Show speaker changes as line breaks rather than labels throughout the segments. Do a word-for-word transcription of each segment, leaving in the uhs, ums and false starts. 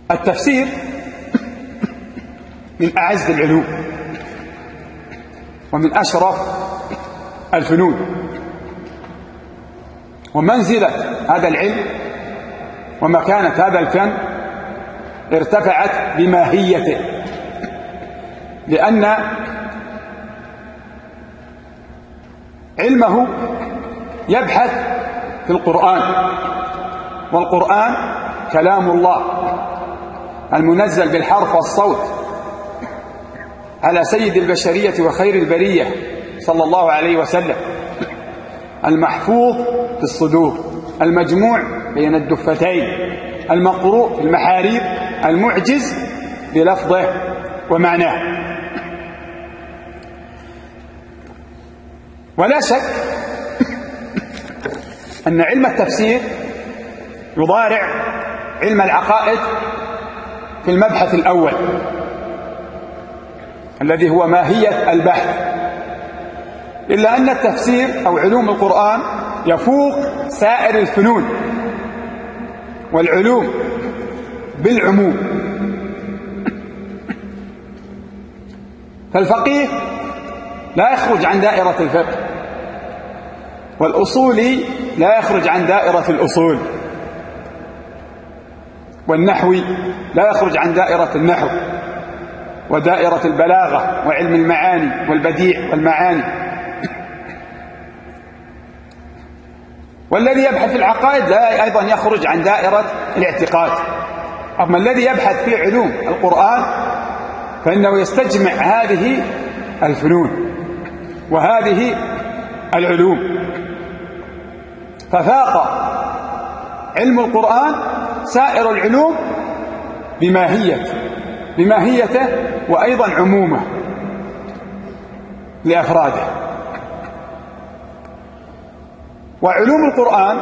التفسير من أعز العلوم ومن أشرف الفنون، ومنزلة هذا العلم ومكانة هذا الفن ارتفعت بماهيته، لأن علمه يبحث في القرآن، والقرآن كلام الله المنزل بالحرف والصوت على سيد البشرية وخير البرية صلى الله عليه وسلم، المحفوظ في الصدور، المجموع بين الدفتين، المقروء في المحاريب، المعجز بلفظه ومعناه. ولا شك أن علم التفسير يضارع علم العقائد في المبحث الأول الذي هو ماهية البحث، إلا أن التفسير أو علوم القرآن يفوق سائر الفنون والعلوم بالعموم. فالفقيه لا يخرج عن دائرة الفقه، والأصولي لا يخرج عن دائرة الأصول، والنحوي لا يخرج عن دائرة النحو ودائرة البلاغة وعلم المعاني والبديع والمعاني، والذي يبحث في العقائد لا أيضا يخرج عن دائرة الاعتقاد. أما الذي يبحث في علوم القرآن فإنه يستجمع هذه الفنون وهذه العلوم، ففاق علم القرآن سائر العلوم بماهية بماهيته وأيضا عمومه لأفراده. وعلوم القرآن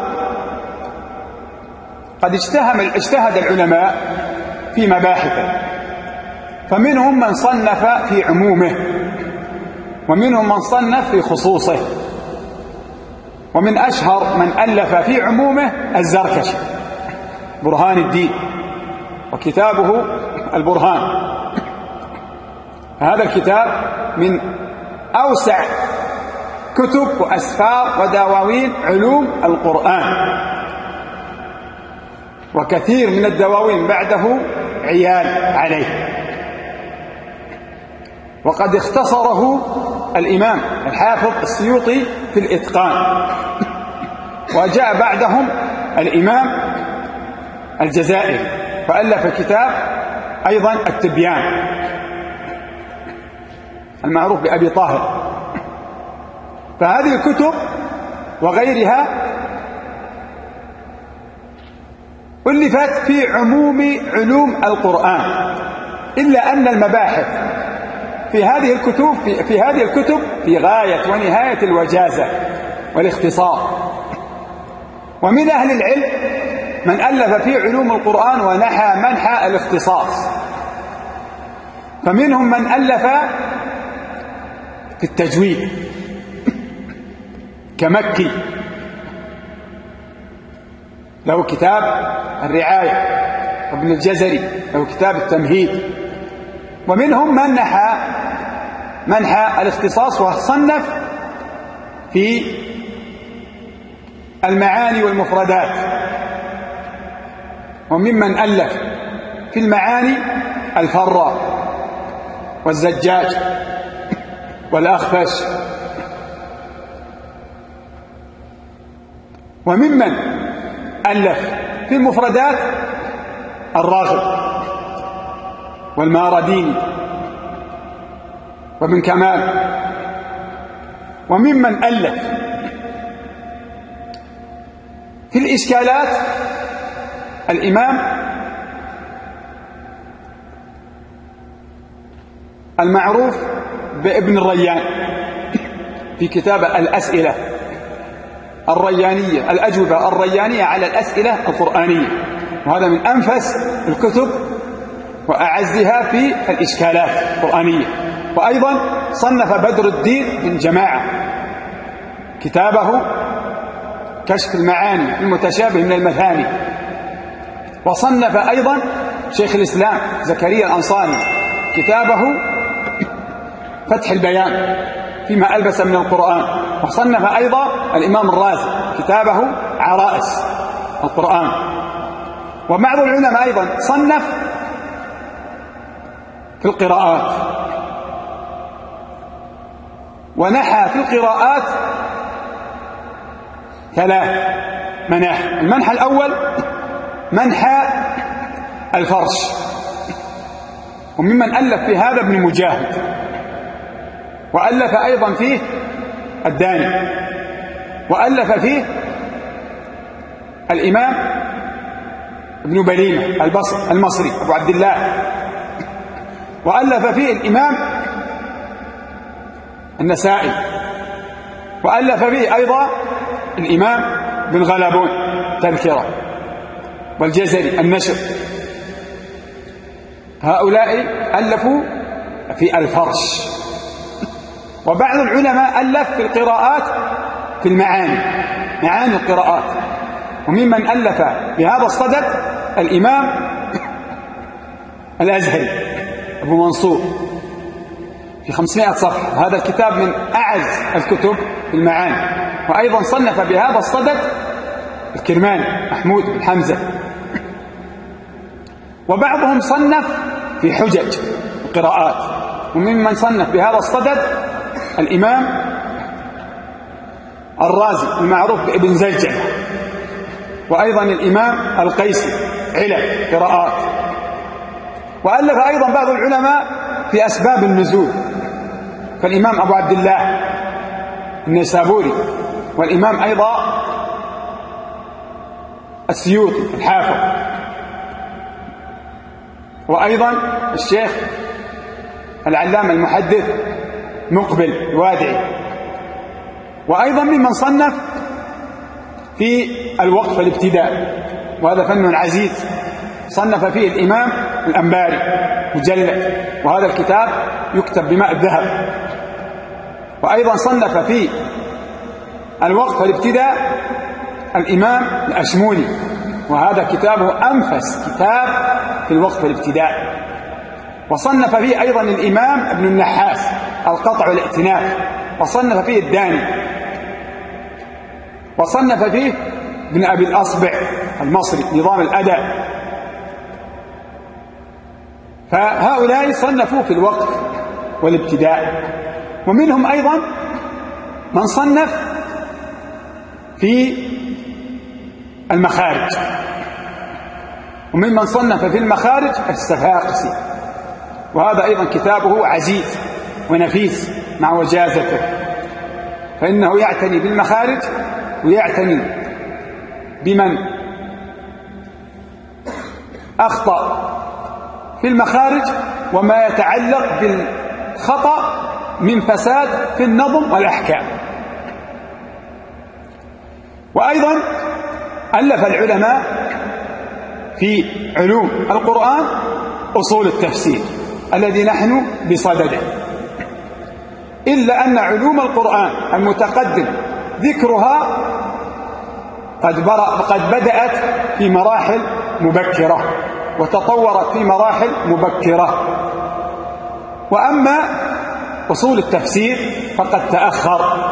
قد اجتهد العلماء في مباحثه، فمنهم من صنف في عمومه، ومنهم من صنف في خصوصه، ومن أشهر من ألف في عمومه الزركشي برهان الدين وكتابه البرهان. هذا الكتاب من أوسع كتب وأسفار ودواوين علوم القرآن، وكثير من الدواوين بعده عيال عليه. وقد اختصره الإمام الحافظ السيوطي في الإتقان، وجاء بعدهم الإمام الجزائري فألف كتاب أيضا التبيان المعروف بأبي طاهر. فهذه الكتب وغيرها ألفت في عموم علوم القرآن، إلا أن المباحث في هذه الكتب في, في هذه الكتب في غاية ونهاية الوجازة والاختصار. ومن أهل العلم من ألف في علوم القرآن ونحى منحى الاختصاص، فمنهم من ألف في التجويد كمكي له كتاب الرعاية، وابن الجزري له كتاب التمهيد، ومنهم من نحى منحى الاختصاص وصنف في المعاني والمفردات، وممن ألف في المعاني الفراء والزجاج والأخفش، وممن ألف في المفردات الراغب والمارديني وابن كمال، وممن ألف في الإشكالات الإمام المعروف بابن الريان في كتاب الأسئلة الريانية، الأجوبة الريانية على الأسئلة القرآنية، وهذا من أنفس الكتب وأعزها في الإشكالات القرآنية. وأيضا صنف بدر الدين بن جماعة كتابه كشف المعاني المتشابه من المثاني، وصنف أيضا شيخ الإسلام زكريا الأنصاري كتابه فتح البيان فيما ألبس من القرآن. وصنف أيضا الإمام الرازي كتابه عرائس القرآن. وبعض العلماء أيضا صنف في القراءات، ونحى في القراءات ثلاث مناحي. المنحى الأول منحى الفرش، وممن ألف في هذا ابن مجاهد، وألف أيضا فيه الداني، وألف فيه الإمام ابن بليمة البصري المصري أبو عبد الله، وألف فيه الإمام النسائي، وألف فيه أيضا الإمام بن غلبون تذكرة، والجزري النشر. هؤلاء ألفوا في الفرش. وبعض العلماء ألف في القراءات في المعاني، معاني القراءات. وممن ألف بهذا الصدد الإمام الأزهري أبو منصور في خمسمائة صفحة. هذا الكتاب من أعز الكتب في المعاني. وأيضا صنف بهذا الصدد الكرماني محمود بن حمزة. وبعضهم صنف في حجج القراءات. وممن صنف بهذا الصدد الإمام الرازي المعروف بابن زجل، وأيضا الإمام القيسي علل قراءات. وألف أيضا بعض العلماء في أسباب النزول كالإمام أبو عبد الله النيسابوري، والإمام أيضا السيوطي الحافظ، وأيضا الشيخ العلامة المحدث مقبل الوادعي. وأيضا ممن صنف في الوقف والابتداء، وهذا فن عزيز، صنف فيه الإمام الأنباري مجلد، وهذا الكتاب يكتب بماء الذهب. وأيضا صنف في الوقف والابتداء الإمام الأشموني، وهذا كتابه أنفس كتاب في الوقف والابتداء. وصنف فيه أيضا الإمام ابن النحاس القطع والائتناف، وصنف فيه الداني، وصنف فيه ابن أبي الأصبع المصري نظام الأداء. فهؤلاء صنفوا في الوقف والابتداء. ومنهم أيضا من صنف في المخارج، وممن صنف في المخارج السفاقسي، وهذا أيضا كتابه عزيز ونفيس مع وجازته، فإنه يعتني بالمخارج ويعتني بمن أخطأ في المخارج وما يتعلق بالخطأ من فساد في النظم والأحكام. وأيضا ألف العلماء في علوم القرآن أصول التفسير الذي نحن بصدده، إلا أن علوم القرآن المتقدم ذكرها قد, قد بدأت في مراحل مبكرة وتطورت في مراحل مبكرة، وأما أصول التفسير فقد تأخر.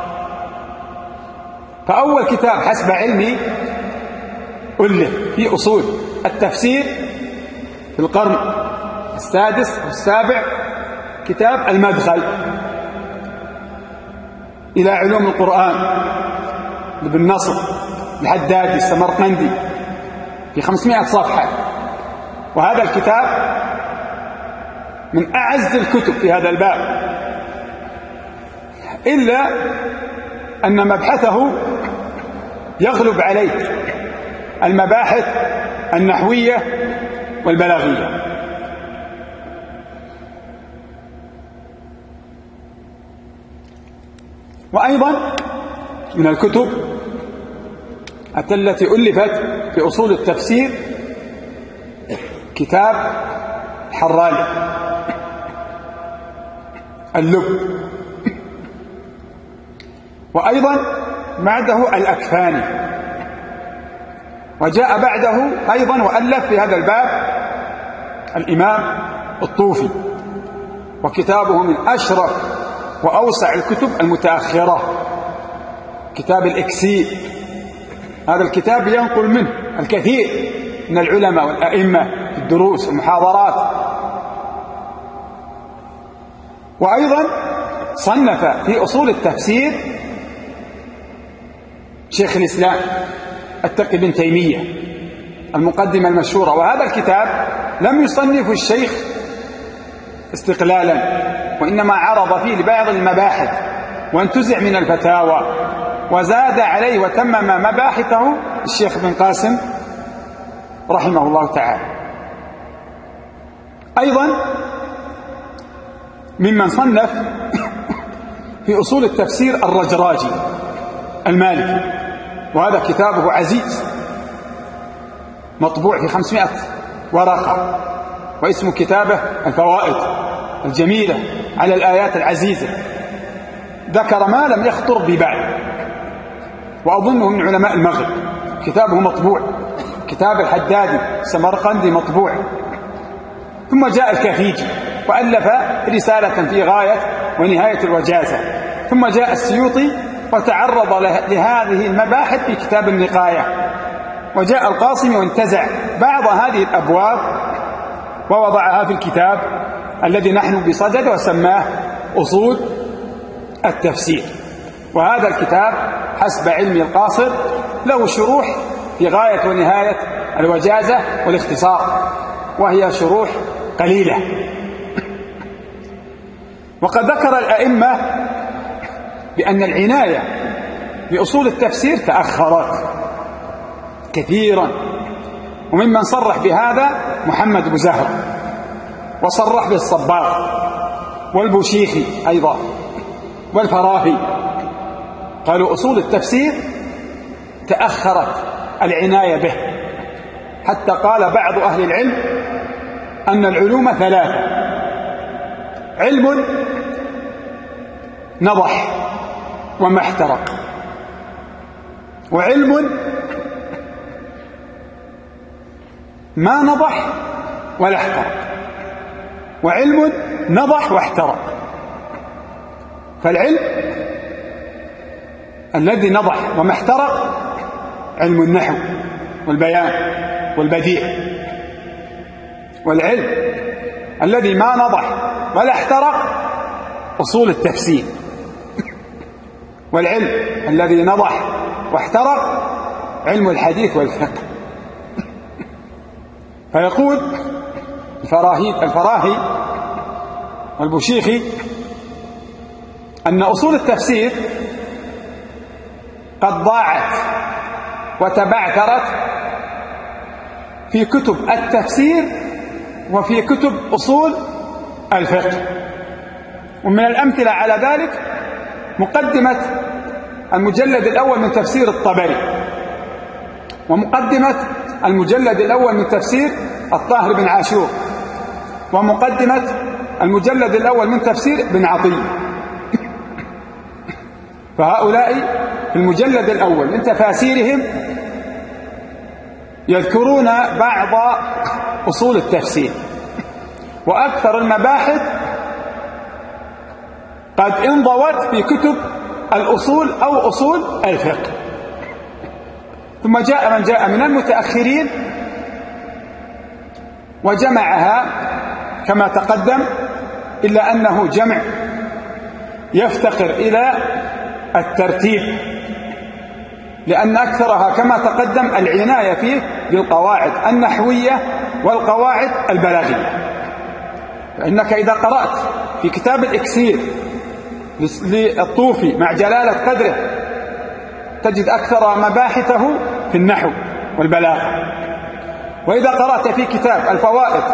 فأول كتاب حسب علمي ألف في أصول التفسير في القرن السادس والسابع كتاب المدخل إلى علوم القرآن لابن نصر الحدادي السمرقندي في خمسمائة صفحة، وهذا الكتاب من أعز الكتب في هذا الباب، إلا أن مبحثه يغلب عليه المباحث النحوية والبلاغية. وأيضا من الكتب التي ألفت في أصول التفسير كتاب حرالي اللب، وأيضا بعده الأكفاني، وجاء بعده أيضا وألف في هذا الباب الإمام الطوفي، وكتابه من أشرف وأوسع الكتب المتأخرة، كتاب الإكسير. هذا الكتاب ينقل منه الكثير من العلماء والأئمة في الدروس والمحاضرات. وأيضا صنف في أصول التفسير شيخ الإسلام التقي بن تيمية المقدمة المشهورة، وهذا الكتاب لم يصنف الشيخ استقلالا، وإنما عرض فيه لبعض المباحث وانتزع من الفتاوى، وزاد عليه وتمم مباحثه الشيخ بن قاسم رحمه الله تعالى. أيضا ممن صنف في أصول التفسير الرجراجي المالكي، وهذا كتابه عزيز مطبوع في خمسمائة ورقة، واسم كتابه الفوائد الجميلة على الآيات العزيزة، ذكر ما لم يخطر ببعد، وأظنه من علماء المغرب. كتابه مطبوع، كتاب الحدادي السمرقندي مطبوع. ثم جاء الكافيجي وألف رسالة في غاية ونهاية الوجازة. ثم جاء السيوطي وتعرض لهذه المباحث في كتاب النقاية. وجاء القاسمي وانتزع بعض هذه الأبواب ووضعها في الكتاب الذي نحن بصدد وسماه أصول التفسير. وهذا الكتاب حسب علمي القاصر له شروح في غاية ونهاية الوجازة والاختصار، وهي شروح قليلة. وقد ذكر الأئمة بأن العناية بأصول التفسير تأخرت كثيرا، وممن صرح بهذا محمد بن زهر، وصرح به الصباغ والبوشيخي أيضا والفراهي. قالوا أصول التفسير تأخرت العناية به، حتى قال بعض أهل العلم أن العلوم ثلاثة: علم نضح وما احترق، وعلم ما نضح ولا احترق، وعلم نضح واحترق. فالعلم الذي نضح وما احترق علم النحو والبيان والبديع، والعلم الذي ما نضح ولا احترق أصول التفسير، والعلم الذي نضح واحترق علم الحديث والفقه. فيقول الفراهي الفراهي والبوشيخي أن أصول التفسير قد ضاعت وتبعثرت في كتب التفسير وفي كتب أصول الفقه. ومن الأمثلة على ذلك مقدمة المجلد الأول من تفسير الطبري، ومقدمة المجلد الأول من تفسير الطاهر بن عاشور، ومقدمة المجلد الأول من تفسير ابن عطية. فهؤلاء في المجلد الأول من تفاسيرهم يذكرون بعض أصول التفسير، وأكثر المباحث قد انضوت في كتب الأصول أو أصول الفقه. ثم جاء من جاء من المتأخرين وجمعها كما تقدم، إلا أنه جمع يفتقر إلى الترتيب، لأن أكثرها كما تقدم العناية فيه بالقواعد النحوية والقواعد البلاغية. فإنك إذا قرأت في كتاب الإكسير للطوفي مع جلالة قدره تجد أكثر مباحثه في النحو والبلاغة. وإذا قرأت في كتاب الفوائد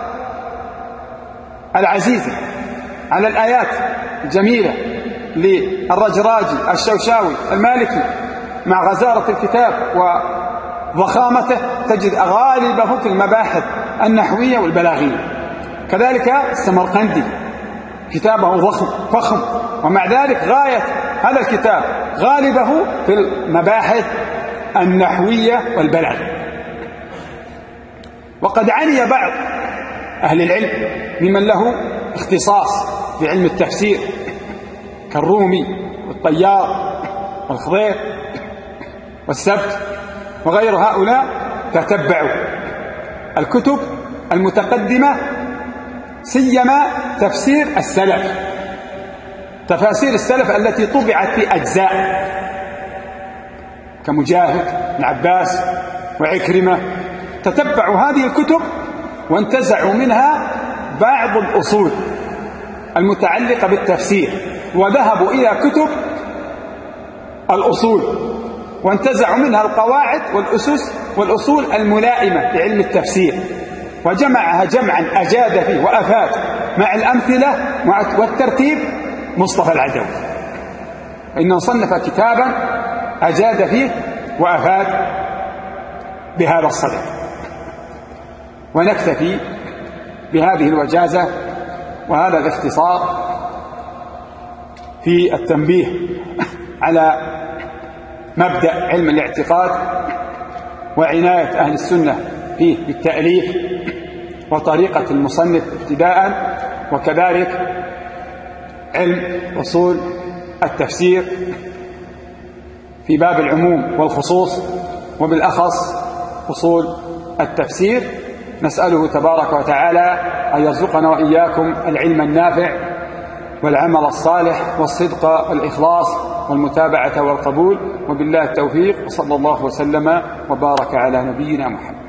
العزيزة على الآيات الجميلة للرجراجي الشوشاوي المالكي مع غزارة الكتاب وضخامته تجد غالبه في المباحث النحوية والبلاغية. كذلك السمرقندي كتابه ضخم فخم، ومع ذلك غاية هذا الكتاب غالبه في المباحث النحوية والبلاغية. وقد عني بعض أهل العلم ممن له اختصاص في علم التفسير كالرومي والطيار والخضير والسبت وغير هؤلاء، تتبعوا الكتب المتقدمة سيما تفسير السلف، تفاسير السلف التي طبعت في أجزاء كمجاهد بن عباس وعكرمة، تتبعوا هذه الكتب وانتزعوا منها بعض الأصول المتعلقة بالتفسير، وذهبوا إلى كتب الأصول وانتزعوا منها القواعد والأسس والأصول الملائمة لعلم التفسير، وجمعها جمعا أجاد فيه وأفاد مع الأمثلة والترتيب مصطفى العدوي، إنه صنف كتابا أجاد فيه وأفاد بهذا الصدد. ونكتفي بهذه الوجازة وهذا الاختصار في التنبيه على مبدأ علم الاعتقاد وعناية أهل السنة فيه بالتأليف وطريقة المصنف ابتداء، وكذلك علم أصول التفسير في باب العموم والخصوص، وبالأخص أصول التفسير. نسأله تبارك وتعالى أن يرزقنا وإياكم العلم النافع والعمل الصالح والصدق والإخلاص والمتابعة والقبول، وبالله التوفيق، وصلى الله وسلم وبارك على نبينا محمد.